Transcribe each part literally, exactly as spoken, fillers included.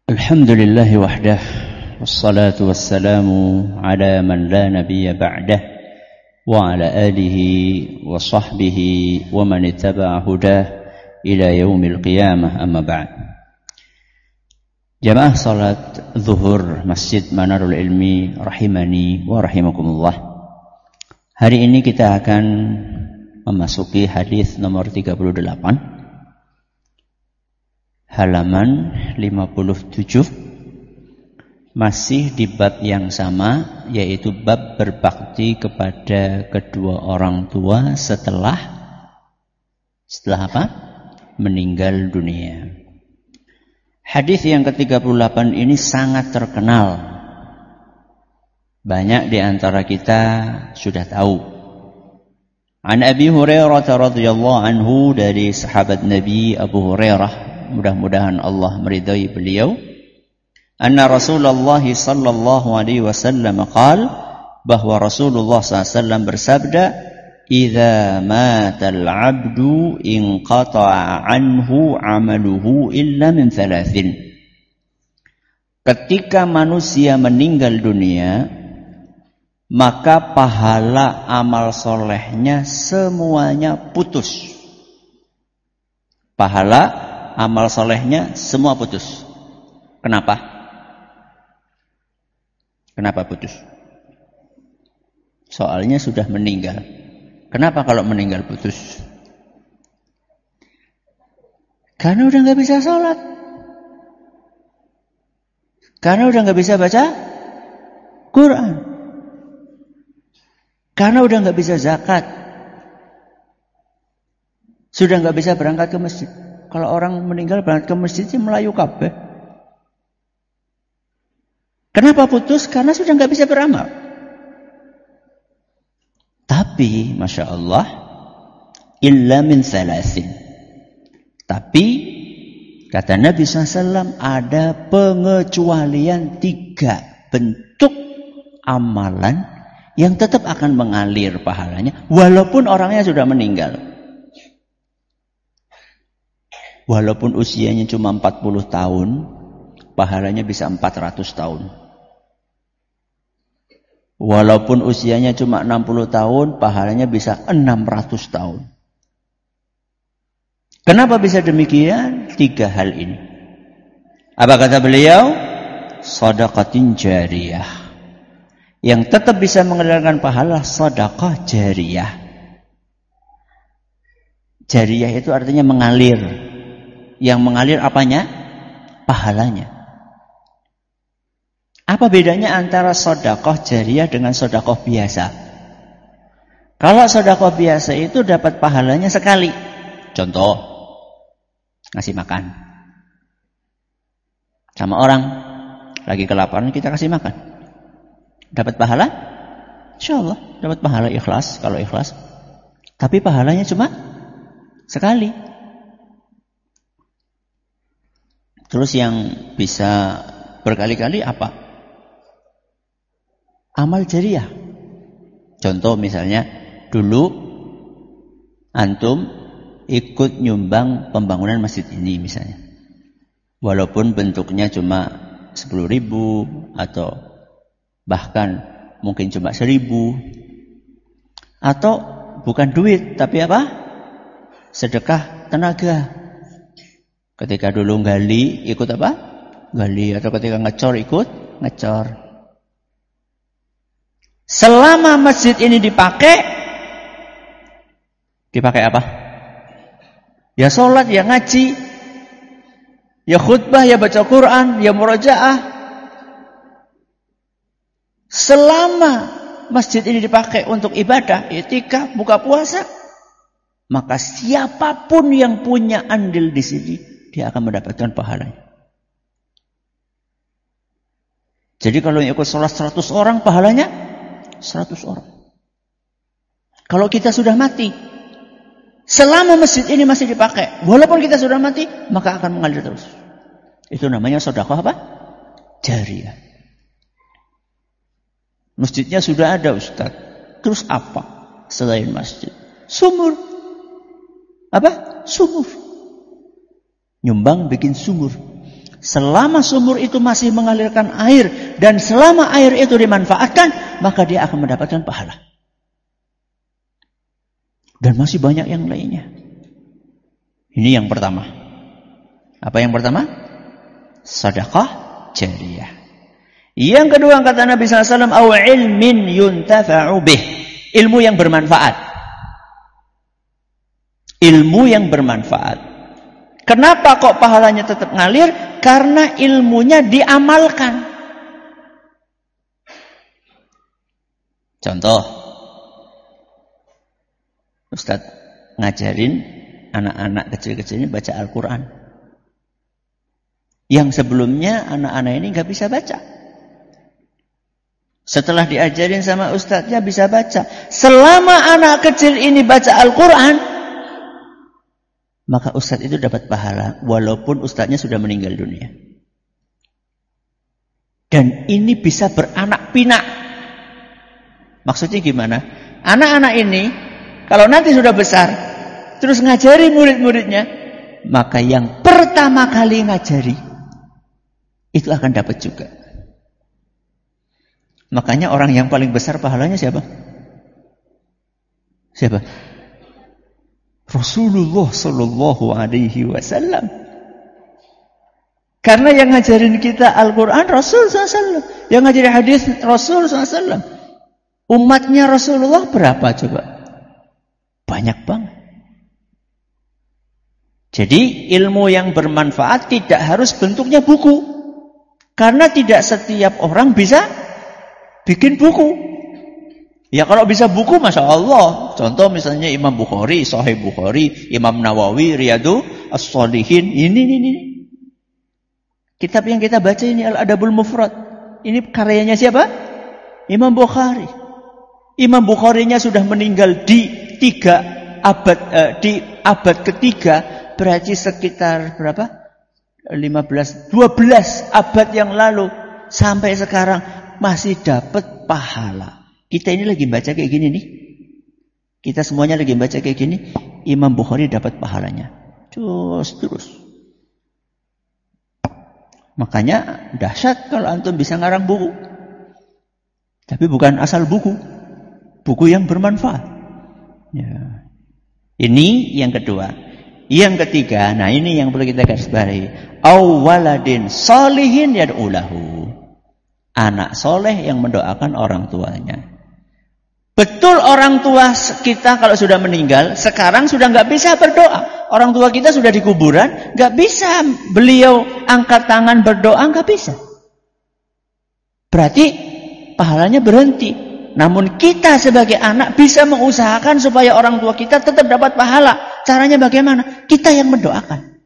Alhamdulillah wahdah, wassalatu wassalamu ala man la nabiyya ba'dah, wa ala alihi wa sahbihi wa man ittaba'a hudah ila yaumil qiyamah, amma ba'd. Jamaah salat zuhur Masjid Manarul Ilmi rahimani wa rahimakumullah. Hari ini kita akan memasuki hadis nomor tiga puluh delapan, halaman lima puluh tujuh, masih di bab yang sama, yaitu bab berbakti kepada kedua orang tua setelah setelah apa? Meninggal dunia. Hadis yang ke tiga puluh delapan ini sangat terkenal. Banyak di antara kita sudah tahu. An Abi Hurairah radhiyallahu anhu, dari sahabat Nabi Abu Hurairah, mudah-mudahan Allah meridai beliau, anna Rasulullah sallallahu alaihi wasallam qaal, bahwa Rasulullah sallallahu alaihi wasallam bersabda, idza matal 'abdu inqata'a anhu 'amaluhu illa min thalathin. Ketika manusia meninggal dunia, maka pahala amal solehnya semuanya putus. Pahala amal solehnya semua putus. Kenapa? Kenapa putus? Soalnya sudah meninggal. Kenapa kalau meninggal putus? Karena udah gak bisa sholat. Karena udah gak bisa baca Quran. Karena udah gak bisa zakat. Sudah gak bisa berangkat ke masjid. Kalau orang meninggal berangkat ke masjid sih melayu kabeh. Kenapa putus? Karena sudah nggak bisa beramal. Tapi, masya Allah, illa min thalathin. Tapi, kata Nabi shallallahu alaihi wasallam, ada pengecualian tiga bentuk amalan yang tetap akan mengalir pahalanya, walaupun orangnya sudah meninggal. Walaupun usianya cuma empat puluh tahun, pahalanya bisa empat ratus tahun. Walaupun usianya cuma enam puluh tahun, pahalanya bisa enam ratus tahun. Kenapa bisa demikian? Tiga hal ini. Apa kata beliau? Shadaqatin jariyah. Yang tetap bisa mengalirkan pahala, sedekah jariyah. Jariyah itu artinya mengalir. Yang mengalir apanya? Pahalanya. Apa bedanya antara sedekah jariyah dengan sedekah biasa? Kalau sedekah biasa itu dapat pahalanya sekali. Contoh, ngasih makan. Sama orang lagi kelaparan, kita kasih makan. Dapat pahala? Insyaallah dapat pahala ikhlas, kalau ikhlas. Tapi pahalanya cuma sekali. Terus yang bisa berkali-kali apa? Amal jariyah. Contoh misalnya, dulu antum ikut nyumbang pembangunan masjid ini misalnya. Walaupun bentuknya cuma sepuluh ribu atau bahkan mungkin cuma seribu. Atau bukan duit, tapi apa? Sedekah tenaga. Ketika dulu gali, ikut apa? Gali. Atau ketika ngecor, ikut ngecor. Selama masjid ini dipakai, dipakai apa? Ya sholat, ya ngaji, ya khutbah, ya baca Quran, ya murajaah. Selama masjid ini dipakai untuk ibadah, i'tikaf, buka puasa, maka siapapun yang punya andil di sini, dia akan mendapatkan pahalanya. Jadi kalau yang ikut sholat seratus orang, pahalanya seratus orang. Kalau kita sudah mati, selama masjid ini masih dipakai, walaupun kita sudah mati, maka akan mengalir terus. Itu namanya sedekah apa? Jariyah. Masjidnya sudah ada, Ustaz. Terus apa selain masjid? Sumur. Apa? Sumur. Nyumbang bikin sumur. Selama sumur itu masih mengalirkan air dan selama air itu dimanfaatkan, maka dia akan mendapatkan pahala. Dan masih banyak yang lainnya. Ini yang pertama. Apa yang pertama? Sedekah jariyah. Yang kedua kata Nabi sallallahu alaihi wasallam, "Aw ilmin yuntafa'u bih." Ilmu yang bermanfaat. Ilmu yang bermanfaat. Kenapa kok pahalanya tetap ngalir? Karena ilmunya diamalkan. Contoh, Ustadz ngajarin anak-anak kecil-kecil ini baca Al-Quran. Yang sebelumnya anak-anak ini nggak bisa baca. Setelah diajarin sama ustadznya bisa baca. Selama anak kecil ini baca Al-Quran, maka ustadz itu dapat pahala walaupun ustadznya sudah meninggal dunia. Dan ini bisa beranak pinak. Maksudnya gimana? Anak-anak ini kalau nanti sudah besar terus ngajari murid-muridnya, maka yang pertama kali ngajari itu akan dapat juga. Makanya orang yang paling besar pahalanya siapa? Siapa? Rasulullah sallallahu alaihi wasallam. Karena yang ngajarin kita Al-Quran Rasul sallallahu alaihi wasallam, yang ngajarin hadis Rasul sallallahu alaihi wasallam. Umatnya Rasulullah berapa coba? Banyak banget. Jadi ilmu yang bermanfaat tidak harus bentuknya buku. Karena tidak setiap orang bisa bikin buku. Ya kalau bisa buku, Masya Allah. Contoh misalnya Imam Bukhari, Sahih Bukhari, Imam Nawawi, Riyadu As-Shalihin. Ini, ini, ini. Kitab yang kita baca ini Al-Adabul Mufrad. Ini karyanya siapa? Imam Bukhari. Imam Bukharinya sudah meninggal di tiga abad, eh, di abad ketiga. Berarti sekitar berapa? lima belas, dua belas abad yang lalu. Sampai sekarang masih dapat pahala. Kita ini lagi baca kayak gini nih. Kita semuanya lagi baca kayak gini. Imam Bukhari dapat pahalanya. Terus terus. Makanya dahsyat kalau antum bisa ngarang buku. Tapi bukan asal buku. Buku yang bermanfaat. Ya. Ini yang kedua. Yang ketiga, nah ini yang perlu kita garis bawahi. Awaladin solihin yad'ulahu. Anak soleh yang mendoakan orang tuanya. Betul orang tua kita kalau sudah meninggal, sekarang sudah nggak bisa berdoa. Orang tua kita sudah di kuburan, nggak bisa beliau angkat tangan berdoa, nggak bisa. Berarti pahalanya berhenti. Namun kita sebagai anak bisa mengusahakan supaya orang tua kita tetap dapat pahala. Caranya bagaimana? Kita yang mendoakan.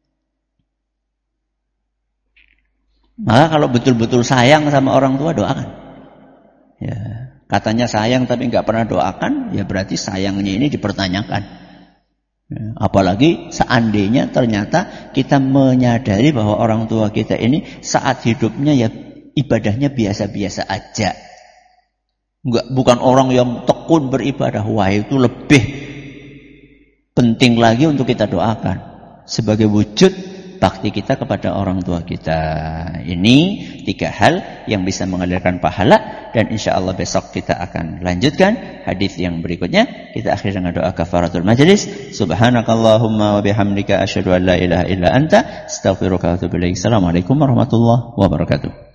Maka kalau betul-betul sayang sama orang tua, doakan. Ya, katanya sayang tapi nggak pernah doakan, ya berarti sayangnya ini dipertanyakan. Ya, apalagi seandainya ternyata kita menyadari bahwa orang tua kita ini saat hidupnya ya ibadahnya biasa-biasa aja. Enggak, bukan orang yang tekun beribadah. Wah, itu lebih penting lagi untuk kita doakan sebagai wujud bakti kita kepada orang tua kita. Ini tiga hal yang bisa mengalirkan pahala. Dan insya Allah besok kita akan lanjutkan hadis yang berikutnya. Kita akhiri dengan doa kafaratul majlis. Subhanakallahumma wa bihamdika asyhadu an la ilaha illa anta astaghfiruka wa atubu ilaik. Assalamualaikum warahmatullahi wabarakatuh.